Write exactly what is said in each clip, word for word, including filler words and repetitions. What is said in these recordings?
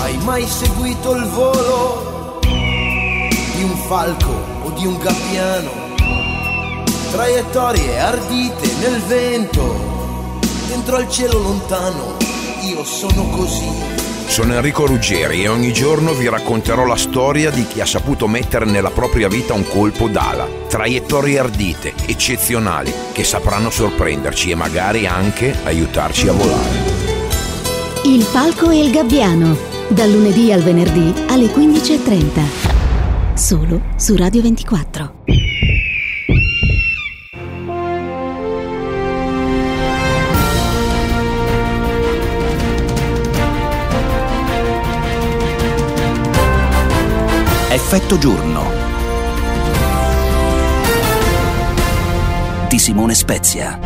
Hai mai seguito il volo di un falco o di un gabbiano? Traiettorie ardite nel vento, dentro al cielo lontano, io sono così. Sono Enrico Ruggeri e ogni giorno vi racconterò la storia di chi ha saputo mettere nella propria vita un colpo d'ala. Traiettorie ardite, eccezionali, che sapranno sorprenderci e magari anche aiutarci a volare. Il falco e il gabbiano, dal lunedì al venerdì alle quindici e trenta, solo su Radio ventiquattro. Effetto giorno di Simone Spezia.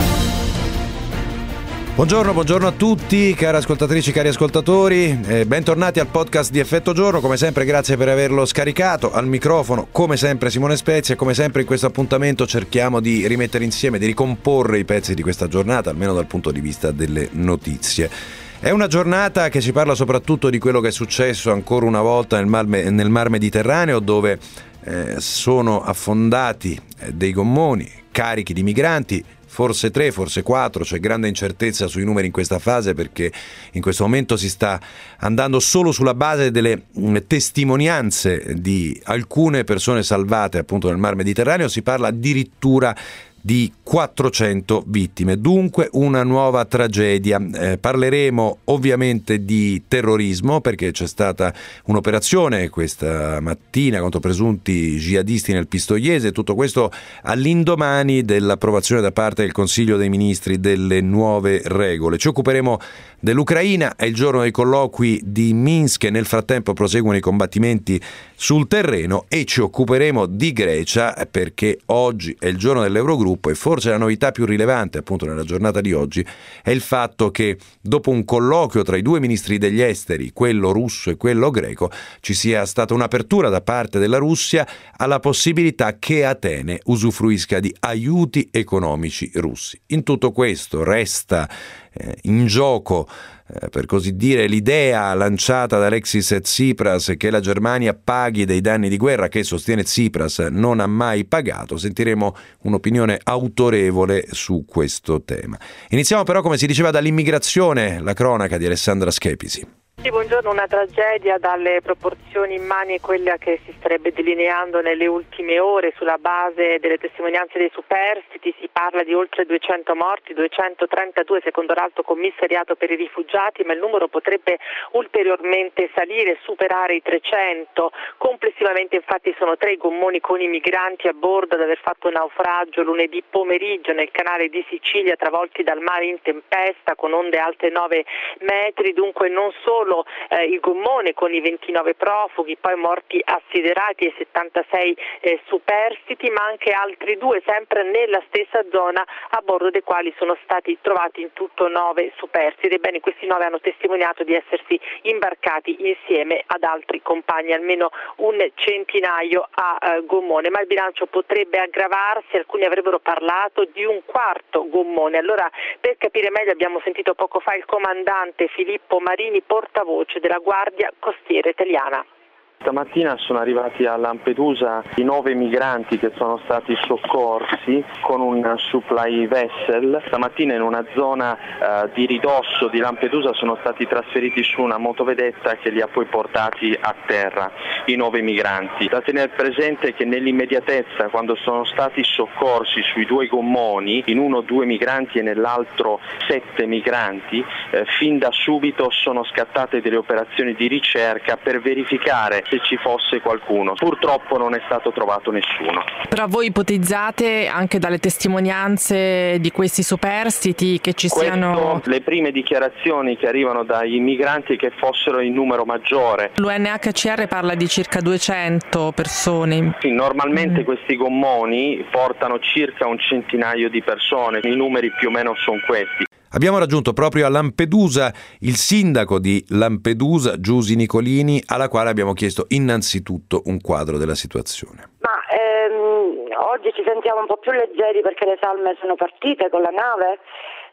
Buongiorno, buongiorno a tutti, cari ascoltatrici, cari ascoltatori, eh, bentornati al podcast di Effetto Giorno. Come sempre grazie per averlo scaricato. Al microfono come sempre Simone Spezia e come sempre in questo appuntamento cerchiamo di rimettere insieme, di ricomporre i pezzi di questa giornata, almeno dal punto di vista delle notizie. È una giornata che ci parla soprattutto di quello che è successo ancora una volta nel mar, nel mar Mediterraneo, dove eh, sono affondati eh, dei gommoni carichi di migranti, forse tre, forse quattro, c'è grande incertezza sui numeri in questa fase perché in questo momento si sta andando solo sulla base delle mh, testimonianze di alcune persone salvate appunto nel mar Mediterraneo, si parla addirittura di quattrocento vittime, dunque una nuova tragedia. Eh, parleremo ovviamente di terrorismo perché c'è stata un'operazione questa mattina contro presunti jihadisti nel Pistoiese, tutto questo all'indomani dell'approvazione da parte del Consiglio dei Ministri delle nuove regole. Ci occuperemo dell'Ucraina, è il giorno dei colloqui di Minsk e nel frattempo proseguono i combattimenti sul terreno, e ci occuperemo di Grecia perché oggi è il giorno dell'Eurogruppo e forse la novità più rilevante appunto nella giornata di oggi è il fatto che dopo un colloquio tra i due ministri degli esteri, quello russo e quello greco, ci sia stata un'apertura da parte della Russia alla possibilità che Atene usufruisca di aiuti economici russi. In tutto questo resta eh, in gioco Eh, per così dire l'idea lanciata da Alexis Tsipras che la Germania paghi dei danni di guerra che, sostiene Tsipras, non ha mai pagato. Sentiremo un'opinione autorevole su questo tema. Iniziamo però, come si diceva, dall'immigrazione, la cronaca di Alessandra Schepisi. Sì, buongiorno. Una tragedia dalle proporzioni immani, quella che si starebbe delineando nelle ultime ore sulla base delle testimonianze dei superstiti. Si parla di oltre duecento morti, duecentotrentadue secondo l'Alto Commissariato per i rifugiati, ma il numero potrebbe ulteriormente salire, superare i trecento. Complessivamente infatti sono tre i gommoni con i migranti a bordo ad aver fatto naufragio lunedì pomeriggio nel canale di Sicilia, travolti dal mare in tempesta con onde alte nove metri, dunque non solo Eh, il gommone con i ventinove profughi, poi morti assiderati e settantasei eh, superstiti, ma anche altri due sempre nella stessa zona, a bordo dei quali sono stati trovati in tutto nove superstiti. Ebbene, questi nove hanno testimoniato di essersi imbarcati insieme ad altri compagni, almeno un centinaio a eh, gommone, ma il bilancio potrebbe aggravarsi. Alcuni avrebbero parlato di un quarto gommone. Allora, per capire meglio, abbiamo sentito poco fa il comandante Filippo Marini, portavoce della Guardia Costiera Italiana. Stamattina sono arrivati a Lampedusa i nove migranti che sono stati soccorsi con un supply vessel. Stamattina in una zona eh, di ridosso di Lampedusa sono stati trasferiti su una motovedetta che li ha poi portati a terra, i nove migranti. Da tenere presente che nell'immediatezza, quando sono stati soccorsi sui due gommoni, in uno due migranti e nell'altro sette migranti, eh, fin da subito sono scattate delle operazioni di ricerca per verificare se ci fosse qualcuno. Purtroppo non è stato trovato nessuno. Però voi ipotizzate, anche dalle testimonianze di questi superstiti, che ci Questo, siano... le prime dichiarazioni che arrivano dai migranti che fossero in numero maggiore. L'U N H C R parla di circa duecento persone. Sì, normalmente Mm. questi gommoni portano circa un centinaio di persone, i numeri più o meno sono questi. Abbiamo raggiunto proprio a Lampedusa il sindaco di Lampedusa, Giusy Nicolini, alla quale abbiamo chiesto innanzitutto un quadro della situazione. Ma ehm, oggi ci sentiamo un po' più leggeri perché le salme sono partite con la nave.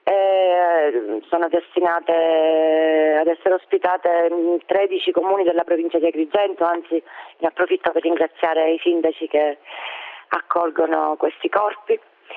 Eh, sono destinate ad essere ospitate in tredici comuni della provincia di Agrigento, anzi ne approfitto per ringraziare i sindaci che accolgono questi corpi.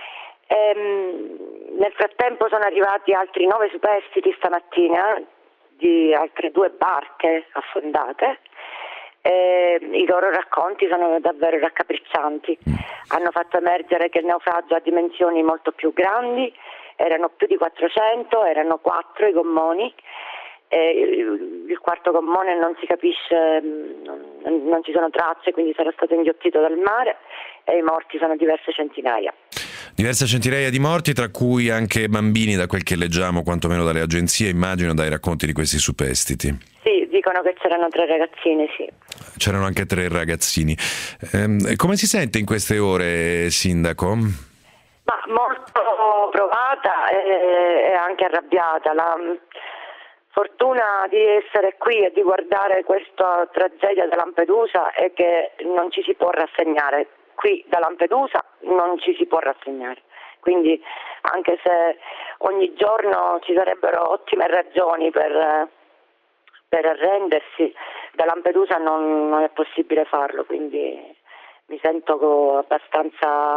Ehm, nel frattempo sono arrivati altri nove superstiti stamattina di altre due barche affondate. Eh, I loro racconti sono davvero raccapriccianti, hanno fatto emergere che il naufragio ha dimensioni molto più grandi, erano più di quattrocento, erano quattro i gommoni, eh, il quarto gommone non si capisce, non, non ci sono tracce, quindi sarà stato inghiottito dal mare, e i morti sono diverse centinaia. Diverse centinaia di morti, tra cui anche bambini, da quel che leggiamo quantomeno dalle agenzie, immagino, dai racconti di questi superstiti. Sì, dicono che c'erano tre ragazzini, sì. C'erano anche tre ragazzini. Eh, come si sente in queste ore, sindaco? Ma molto provata e, e anche arrabbiata. La fortuna di essere qui e di guardare questa tragedia da Lampedusa è che non ci si può rassegnare. Qui da Lampedusa non ci si può rassegnare. Quindi anche se ogni giorno ci sarebbero ottime ragioni per... per arrendersi, da Lampedusa non, non è possibile farlo, quindi mi sento abbastanza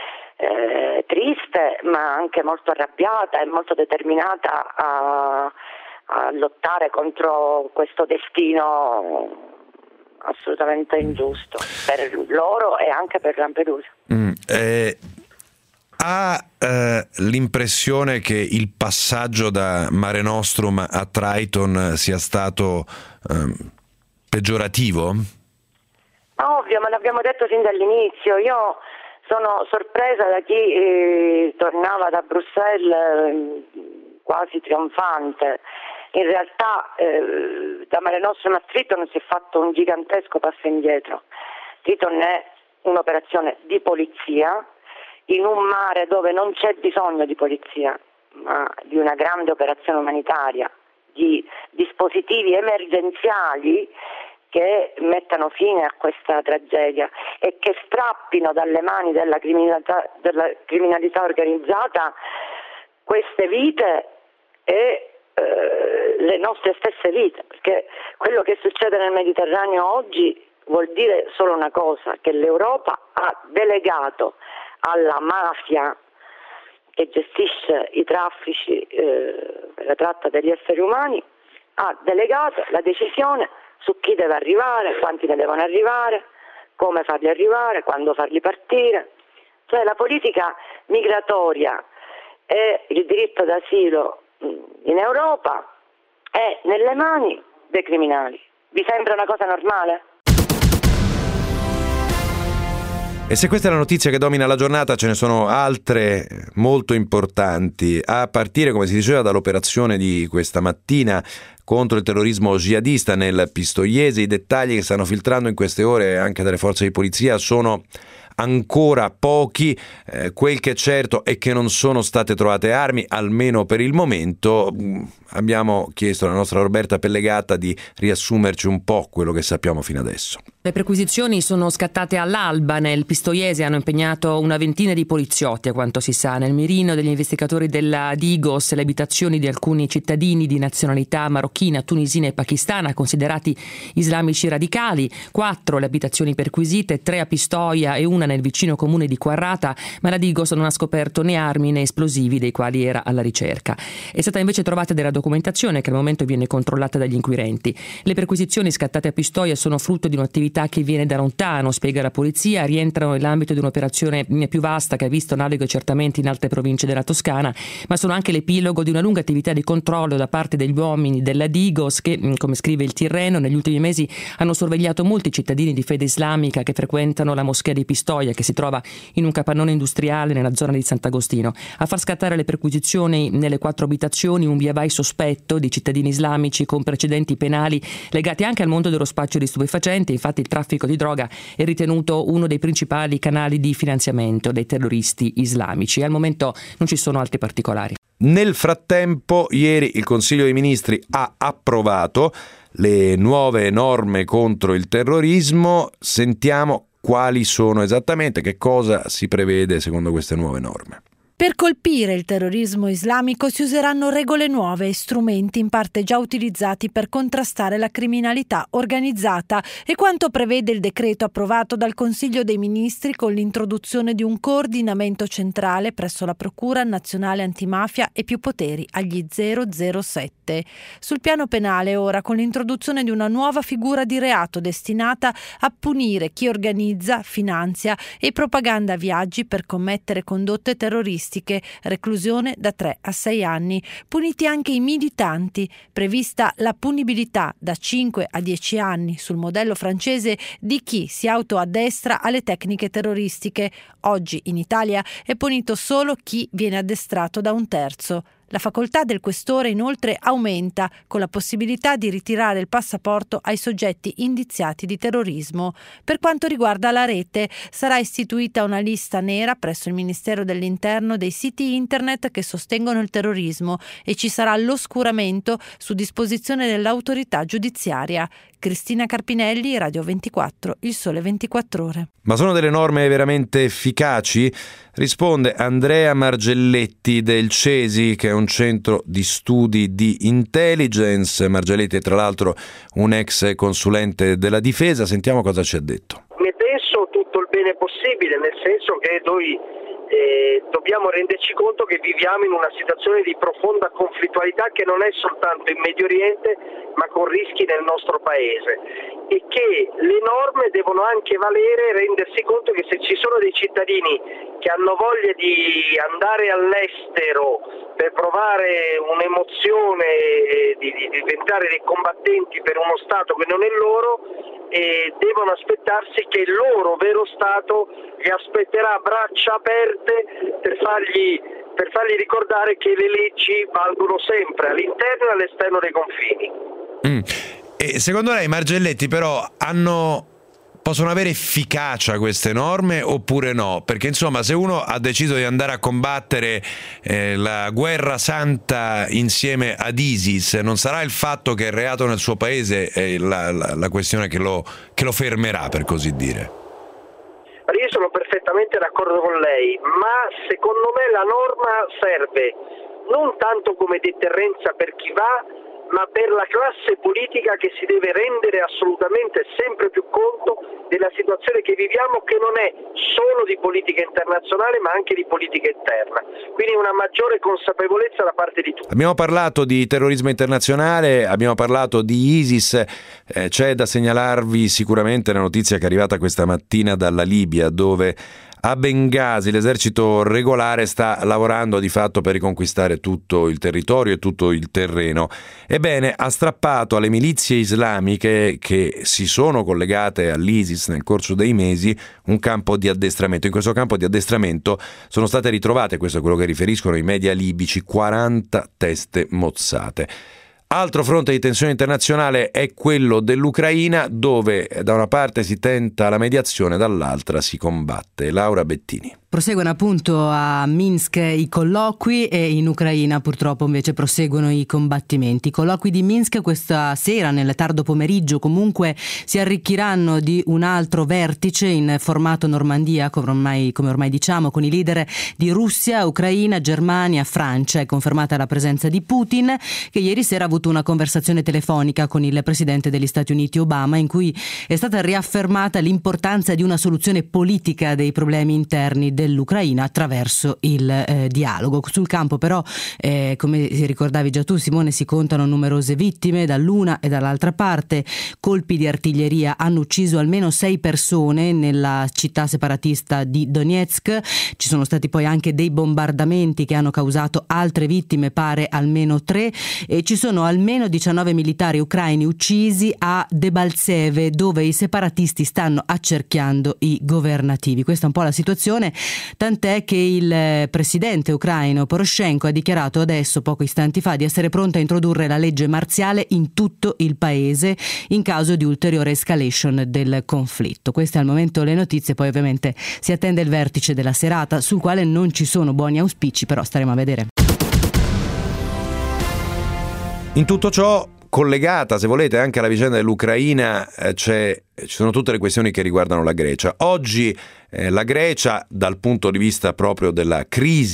eh, triste, ma anche molto arrabbiata e molto determinata a, a lottare contro questo destino assolutamente ingiusto per loro e anche per Lampedusa. Mm, eh... Ha eh, l'impressione che il passaggio da Mare Nostrum a Triton sia stato eh, peggiorativo? Ovvio, ma l'abbiamo detto fin dall'inizio. Io sono sorpresa da chi eh, tornava da Bruxelles eh, quasi trionfante. In realtà eh, da Mare Nostrum a Triton si è fatto un gigantesco passo indietro. Triton è un'operazione di polizia in un mare dove non c'è bisogno di polizia, ma di una grande operazione umanitaria, di dispositivi emergenziali che mettano fine a questa tragedia e che strappino dalle mani della criminalità, della criminalità organizzata queste vite e eh, le nostre stesse vite, perché quello che succede nel Mediterraneo oggi vuol dire solo una cosa, che l'Europa ha delegato alla mafia che gestisce i traffici eh, per la tratta degli esseri umani, ha delegato la decisione su chi deve arrivare, quanti ne devono arrivare, come farli arrivare, quando farli partire. Cioè la politica migratoria e il diritto d'asilo in Europa è nelle mani dei criminali. Vi sembra una cosa normale? E se questa è la notizia che domina la giornata, ce ne sono altre molto importanti, a partire, come si diceva, dall'operazione di questa mattina contro il terrorismo jihadista nel Pistoiese. I dettagli che stanno filtrando in queste ore anche dalle forze di polizia sono ancora pochi, eh, quel che è certo è che non sono state trovate armi, almeno per il momento. Abbiamo chiesto alla nostra Roberta Pellegata di riassumerci un po' quello che sappiamo fino adesso. Le perquisizioni sono scattate all'alba nel Pistoiese, hanno impegnato una ventina di poliziotti, a quanto si sa. Nel mirino degli investigatori della Digos le abitazioni di alcuni cittadini di nazionalità marocchina, tunisina e pakistana considerati islamici radicali, quattro le abitazioni perquisite, tre a Pistoia e una nel vicino comune di Quarrata, ma la Digos non ha scoperto né armi né esplosivi dei quali era alla ricerca. È stata invece trovata della documentazione che al momento viene controllata dagli inquirenti. Le perquisizioni scattate a Pistoia sono frutto di un'attività che viene da lontano, spiega la polizia, rientrano nell'ambito di un'operazione più vasta che ha visto analoghi accertamenti in altre province della Toscana, ma sono anche l'epilogo di una lunga attività di controllo da parte degli uomini della Digos che, come scrive il Tirreno, negli ultimi mesi hanno sorvegliato molti cittadini di fede islamica che frequentano la moschea di Pistoia, che si trova in un capannone industriale nella zona di Sant'Agostino. A far scattare le perquisizioni nelle quattro abitazioni un via vai sospetto di cittadini islamici con precedenti penali legati anche al mondo dello spaccio di stupefacenti. Infatti il traffico di droga è ritenuto uno dei principali canali di finanziamento dei terroristi islamici. Al momento non ci sono altri particolari. Nel frattempo, ieri il Consiglio dei Ministri ha approvato le nuove norme contro il terrorismo. Sentiamo quali sono esattamente, che cosa si prevede secondo queste nuove norme. Per colpire il terrorismo islamico si useranno regole nuove e strumenti in parte già utilizzati per contrastare la criminalità organizzata e quanto prevede il decreto approvato dal Consiglio dei Ministri con l'introduzione di un coordinamento centrale presso la Procura Nazionale Antimafia e più poteri agli zero zero sette. Sul piano penale ora con l'introduzione di una nuova figura di reato destinata a punire chi organizza, finanzia e propaganda viaggi per commettere condotte terroristiche, reclusione da tre a sei anni. Puniti anche i militanti, prevista la punibilità da cinque a dieci anni sul modello francese di chi si autoaddestra alle tecniche terroristiche. Oggi in Italia è punito solo chi viene addestrato da un terzo. La facoltà del questore inoltre aumenta con la possibilità di ritirare il passaporto ai soggetti indiziati di terrorismo. Per quanto riguarda la rete, sarà istituita una lista nera presso il Ministero dell'Interno dei siti internet che sostengono il terrorismo e ci sarà l'oscuramento su disposizione dell'autorità giudiziaria. Cristina Carpinelli, Radio ventiquattro, Il Sole ventiquattro Ore. Ma sono delle norme veramente efficaci? Risponde Andrea Margelletti del CESI, che è un centro di studi di intelligence. Margelletti è tra l'altro un ex consulente della difesa. Sentiamo cosa ci ha detto. Ne penso tutto il bene possibile, nel senso che noi eh, dobbiamo renderci conto che viviamo in una situazione di profonda conflittualità che non è soltanto in Medio Oriente ma con rischi nel nostro paese, e che le norme devono anche valere, rendersi conto che se ci sono dei cittadini che hanno voglia di andare all'estero per provare un'emozione di, di diventare dei combattenti per uno Stato che non è loro, e devono aspettarsi che il loro vero Stato li aspetterà a braccia aperte per fargli, per fargli ricordare che le leggi valgono sempre all'interno e all'esterno dei confini. Mm. E secondo lei, Margelletti, però hanno possono avere efficacia queste norme oppure no? Perché insomma, se uno ha deciso di andare a combattere eh, la guerra santa insieme ad ISIS, non sarà il fatto che è reato nel suo paese eh, la, la, la questione che lo, che lo fermerà, per così dire? Io sono perfettamente d'accordo con lei, ma secondo me la norma serve non tanto come deterrenza per chi va, ma per la classe politica che si deve rendere assolutamente sempre più conto della situazione che viviamo, che non è solo di politica internazionale ma anche di politica interna. Quindi una maggiore consapevolezza da parte di tutti. Abbiamo parlato di terrorismo internazionale, abbiamo parlato di ISIS, eh, c'è da segnalarvi sicuramente la notizia che è arrivata questa mattina dalla Libia, dove a Bengasi l'esercito regolare sta lavorando di fatto per riconquistare tutto il territorio e tutto il terreno. Ebbene, ha strappato alle milizie islamiche che si sono collegate all'ISIS nel corso dei mesi un campo di addestramento. In questo campo di addestramento sono state ritrovate, questo è quello che riferiscono i media libici, quaranta teste mozzate. Altro fronte di tensione internazionale è quello dell'Ucraina, dove da una parte si tenta la mediazione, dall'altra si combatte. Laura Bettini. Proseguono appunto a Minsk i colloqui e in Ucraina purtroppo invece proseguono i combattimenti. I colloqui di Minsk questa sera, nel tardo pomeriggio, comunque si arricchiranno di un altro vertice in formato Normandia, come ormai, come ormai diciamo, con i leader di Russia, Ucraina, Germania, Francia. È confermata la presenza di Putin, che ieri sera ha avuto una conversazione telefonica con il presidente degli Stati Uniti Obama, in cui è stata riaffermata l'importanza di una soluzione politica dei problemi interni dell'Ucraina attraverso il eh, dialogo. Sul campo però, eh, come ricordavi già tu Simone, si contano numerose vittime dall'una e dall'altra parte. Colpi di artiglieria hanno ucciso almeno sei persone nella città separatista di Donetsk. Ci sono stati poi anche dei bombardamenti che hanno causato altre vittime, pare almeno tre, e ci sono almeno diciannove militari ucraini uccisi a Debaltseve, dove i separatisti stanno accerchiando i governativi. Questa è un po' la situazione, tant'è che il presidente ucraino Poroshenko ha dichiarato adesso, pochi istanti fa, di essere pronto a introdurre la legge marziale in tutto il paese in caso di ulteriore escalation del conflitto. Queste al momento le notizie, poi ovviamente si attende il vertice della serata, sul quale non ci sono buoni auspici, però staremo a vedere. In tutto ciò, collegata, se volete, anche alla vicenda dell'Ucraina, eh, c'è, ci sono tutte le questioni che riguardano la Grecia. Oggi eh, la Grecia, dal punto di vista proprio della crisi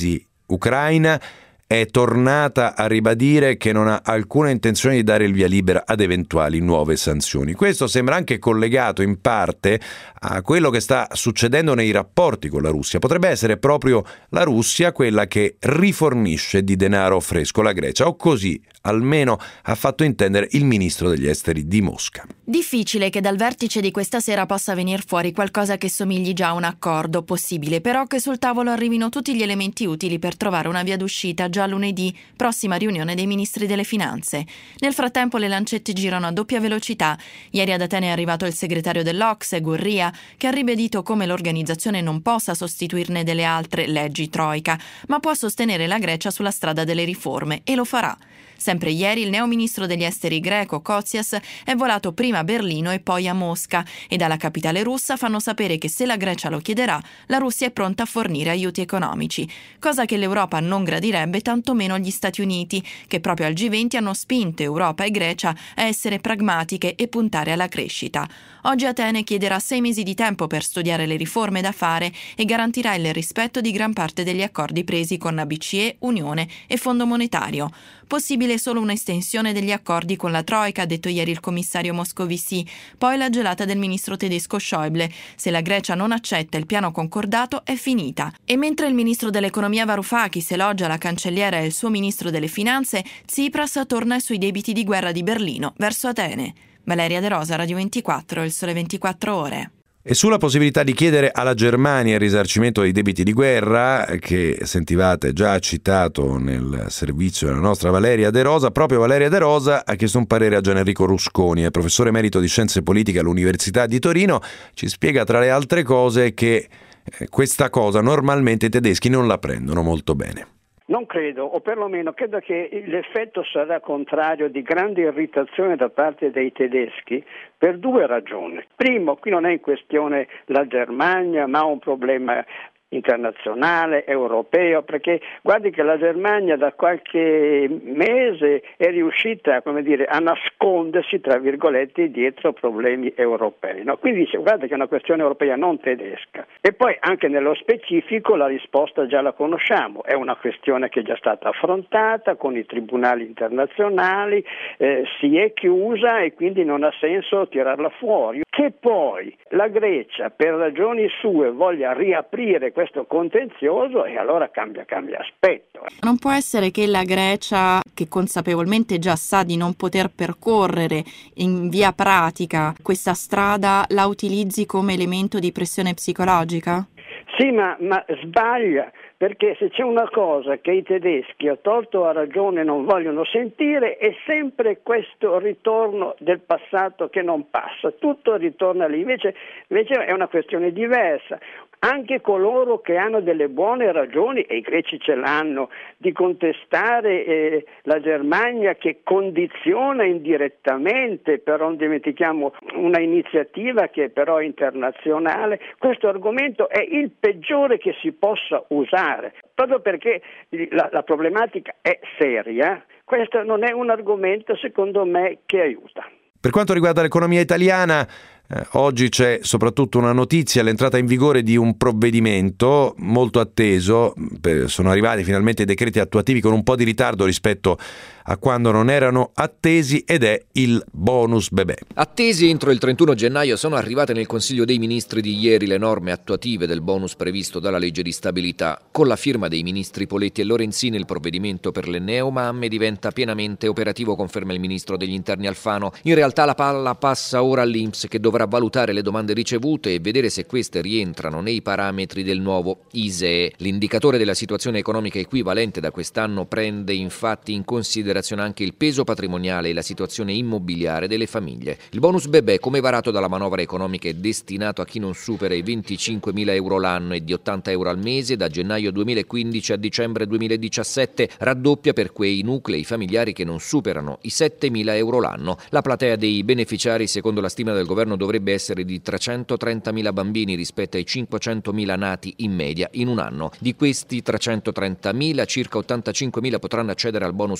ucraina è tornata a ribadire che non ha alcuna intenzione di dare il via libera ad eventuali nuove sanzioni. Questo sembra anche collegato in parte a quello che sta succedendo nei rapporti con la Russia. Potrebbe essere proprio la Russia quella che rifornisce di denaro fresco la Grecia, o così almeno ha fatto intendere il ministro degli esteri di Mosca. Difficile che dal vertice di questa sera possa venir fuori qualcosa che somigli già a un accordo. Possibile però che sul tavolo arrivino tutti gli elementi utili per trovare una via d'uscita già lunedì, prossima riunione dei ministri delle finanze. Nel frattempo le lancette girano a doppia velocità. Ieri ad Atene è arrivato il segretario dell'Ocse, Gurria, che ha ribadito come l'organizzazione non possa sostituirne delle altre leggi troica, ma può sostenere la Grecia sulla strada delle riforme, e lo farà. Sempre ieri il neoministro degli esteri greco, Kotsias, è volato prima a Berlino e poi a Mosca, e dalla capitale russa fanno sapere che se la Grecia lo chiederà, la Russia è pronta a fornire aiuti economici, cosa che l'Europa non gradirebbe, tantomeno gli Stati Uniti, che proprio al G venti hanno spinto Europa e Grecia a essere pragmatiche e puntare alla crescita. Oggi Atene chiederà sei mesi di tempo per studiare le riforme da fare e garantirà il rispetto di gran parte degli accordi presi con B C E, Unione e Fondo Monetario. Possibile solo un'estensione degli accordi con la Troika, ha detto ieri il commissario Moscovici, poi la gelata del ministro tedesco Schäuble. Se la Grecia non accetta il piano concordato è finita. E mentre il ministro dell'economia Varoufakis elogia la cancelliera e il suo ministro delle finanze, Tsipras torna sui debiti di guerra di Berlino verso Atene. Valeria De Rosa, Radio ventiquattro, Il Sole ventiquattro Ore. E sulla possibilità di chiedere alla Germania il risarcimento dei debiti di guerra, che sentivate già citato nel servizio della nostra Valeria De Rosa, proprio Valeria De Rosa ha chiesto un parere a Gianenrico Rusconi, è professore emerito di Scienze Politiche all'Università di Torino. Ci spiega tra le altre cose che questa cosa normalmente i tedeschi non la prendono molto bene. Non credo, o perlomeno credo che l'effetto sarà contrario, di grande irritazione da parte dei tedeschi, per due ragioni. Primo, qui non è in questione la Germania, ma un problema internazionale, europeo, perché guardi che la Germania da qualche mese è riuscita, come dire, a nascondersi, tra virgolette, dietro problemi europei, no? Quindi guarda che è una questione europea, non tedesca. E poi anche nello specifico la risposta già la conosciamo, è una questione che è già stata affrontata con i tribunali internazionali, eh, si è chiusa e quindi non ha senso tirarla fuori. Che poi la Grecia per ragioni sue voglia riaprire questo contenzioso, e allora cambia, cambia aspetto. Non può essere che la Grecia, che consapevolmente già sa di non poter percorrere in via pratica questa strada, la utilizzi come elemento di pressione psicologica? Sì, ma, ma sbaglia, perché se c'è una cosa che i tedeschi, a torto o a ragione, non vogliono sentire, è sempre questo ritorno del passato che non passa, tutto ritorna lì, invece, invece è una questione diversa. Anche coloro che hanno delle buone ragioni, e i greci ce l'hanno, di contestare eh, la Germania che condiziona indirettamente, però non dimentichiamo una iniziativa che però è internazionale, questo argomento è il peggiore che si possa usare, proprio perché la, la problematica è seria. Questo non è un argomento, secondo me, che aiuta. Per quanto riguarda l'economia italiana, Eh, oggi c'è soprattutto una notizia, l'entrata in vigore di un provvedimento molto atteso. Per, sono arrivati finalmente i decreti attuativi con un po' di ritardo rispetto a quando non erano attesi, ed è il bonus bebè. Attesi entro il trentuno gennaio, sono arrivate nel Consiglio dei Ministri di ieri le norme attuative del bonus previsto dalla legge di stabilità. Con la firma dei ministri Poletti e Lorenzin il provvedimento per le neomamme diventa pienamente operativo, conferma il ministro degli interni Alfano. In realtà la palla passa ora all'I N P S, che dovrà valutare le domande ricevute e vedere se queste rientrano nei parametri del nuovo I S E E. L'indicatore della situazione economica equivalente da quest'anno prende infatti in considerazione anche il peso patrimoniale e la situazione immobiliare delle famiglie. Il bonus bebè, come varato dalla manovra economica, è destinato a chi non supera i venticinquemila euro l'anno e di ottanta euro al mese. Da gennaio duemilaquindici a dicembre duemiladiciassette raddoppia per quei nuclei familiari che non superano i settemila euro l'anno. La platea dei beneficiari, secondo la stima del governo, dovrebbe essere di trecentotrentamila bambini rispetto ai cinquecentomila nati in media in un anno. Di questi trecentotrentamila, circa ottantacinquemila potranno accedere al bonus maxi da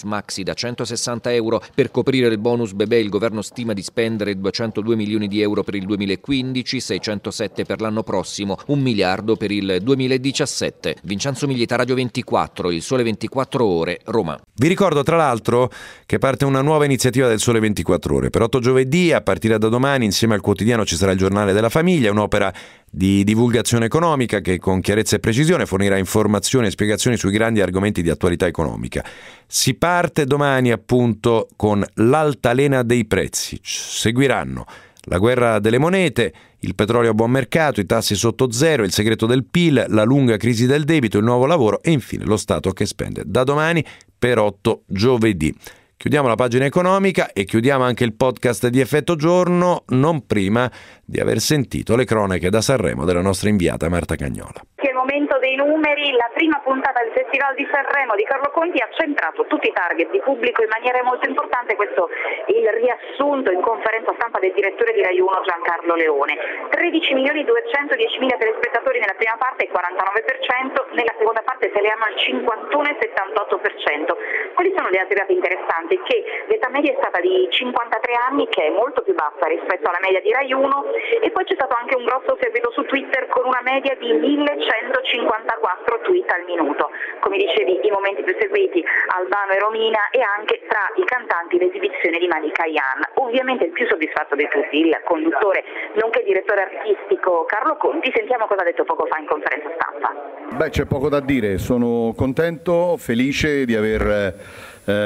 da centosessanta euro. Per coprire il bonus bebè il governo stima di spendere duecentodue milioni di euro per il duemilaquindici, seicentosette per l'anno prossimo, un miliardo per il duemiladiciassette. Vincenzo Miglieta, Radio ventiquattro, Il Sole ventiquattro Ore, Roma. Vi ricordo tra l'altro che parte una nuova iniziativa del Sole ventiquattro Ore. Per otto giovedì, a partire da domani, insieme al quotidiano ci sarà il Giornale della Famiglia, un'opera di divulgazione economica che con chiarezza e precisione fornirà informazioni e spiegazioni sui grandi argomenti di attualità economica. Si parte domani appunto con l'altalena dei prezzi. Seguiranno la guerra delle monete, il petrolio a buon mercato, i tassi sotto zero, il segreto del P I L, la lunga crisi del debito, il nuovo lavoro e infine lo Stato che spende. Da domani per otto giovedì. Chiudiamo la pagina economica e chiudiamo anche il podcast di Effetto Giorno, non prima di aver sentito le cronache da Sanremo della nostra inviata Marta Cagnola. Che è il momento dei numeri, la prima puntata del Festival di Sanremo di Carlo Conti ha centrato tutti i target di pubblico in maniera molto importante. Questo è il riassunto in conferenza stampa del direttore di Rai uno Giancarlo Leone. tredici milioni duecentodiecimila telespettatori nella prima parte, il quarantanove per cento, nella seconda parte saliamo al cinquantuno e settantotto per cento. Quali sono le altre date interessanti? Che l'età media è stata di cinquantatré anni, che è molto più bassa rispetto alla media di Rai uno, e poi c'è stato anche un grosso seguito su Twitter con una media di millecentocinquantaquattro tweet al minuto. Come dicevi, i momenti più seguiti Albano e Romina, e anche tra i cantanti l'esibizione di Malika Ayane. Ovviamente il più soddisfatto di tutti, il conduttore nonché direttore artistico Carlo Conti. Sentiamo cosa ha detto poco fa in conferenza stampa. Beh, c'è poco da dire, sono contento, felice di aver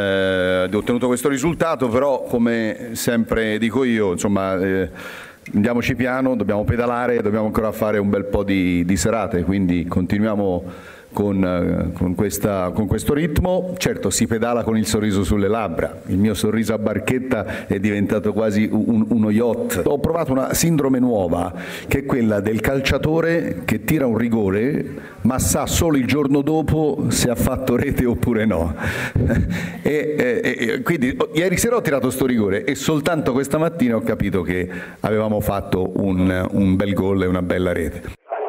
Eh, ottenuto questo risultato, però come sempre dico io, insomma, eh, andiamoci piano, dobbiamo pedalare, dobbiamo ancora fare un bel po' di, di serate, quindi continuiamo con, con, questa, con questo ritmo. Certo, si pedala con il sorriso sulle labbra, il mio sorriso a barchetta è diventato quasi un, uno yacht. Ho provato una sindrome nuova, che è quella del calciatore che tira un rigore ma sa solo il giorno dopo se ha fatto rete oppure no. e, e, e quindi ieri sera ho tirato sto rigore e soltanto questa mattina ho capito che avevamo fatto un, un bel gol e una bella rete.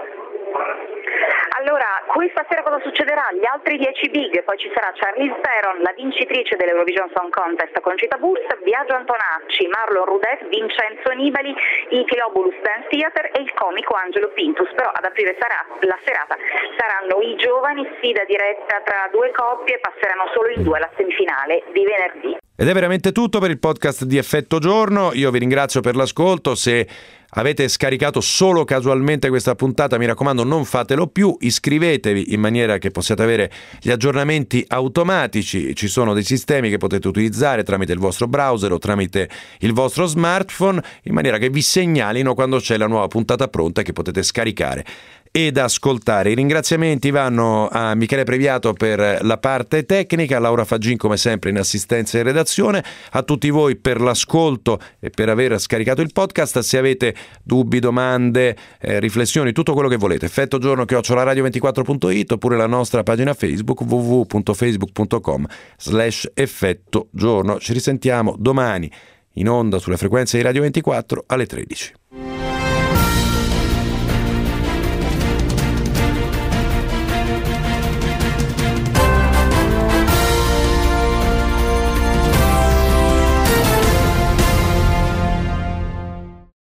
Questa sera cosa succederà? Gli altri dieci big, poi ci sarà Charlize Theron, la vincitrice dell'Eurovision Song Contest Conchita Wurst, Biagio Antonacci, Marlon Rudet, Vincenzo Nibali, i Filobulus Dance Theater e il comico Angelo Pintus. Però ad aprire sarà, la serata saranno i giovani, sfida diretta tra due coppie, passeranno solo in due alla semifinale di venerdì. Ed è veramente tutto per il podcast di Effetto Giorno. Io vi ringrazio per l'ascolto. Se avete scaricato solo casualmente questa puntata, mi raccomando, non fatelo più, iscrivetevi in maniera che possiate avere gli aggiornamenti automatici. Ci sono dei sistemi che potete utilizzare tramite il vostro browser o tramite il vostro smartphone, in maniera che vi segnalino quando c'è la nuova puntata pronta che potete scaricare ed ascoltare. I ringraziamenti vanno a Michele Previato per la parte tecnica, a Laura Faggin come sempre in assistenza e redazione, a tutti voi per l'ascolto e per aver scaricato il podcast. Se avete dubbi, domande, eh, riflessioni, tutto quello che volete, effetto giorno chiocciola radio ventiquattro punto it oppure la nostra pagina Facebook w w w punto facebook punto com slash effetto giorno. Ci risentiamo domani in onda sulle frequenze di Radio ventiquattro alle tredici.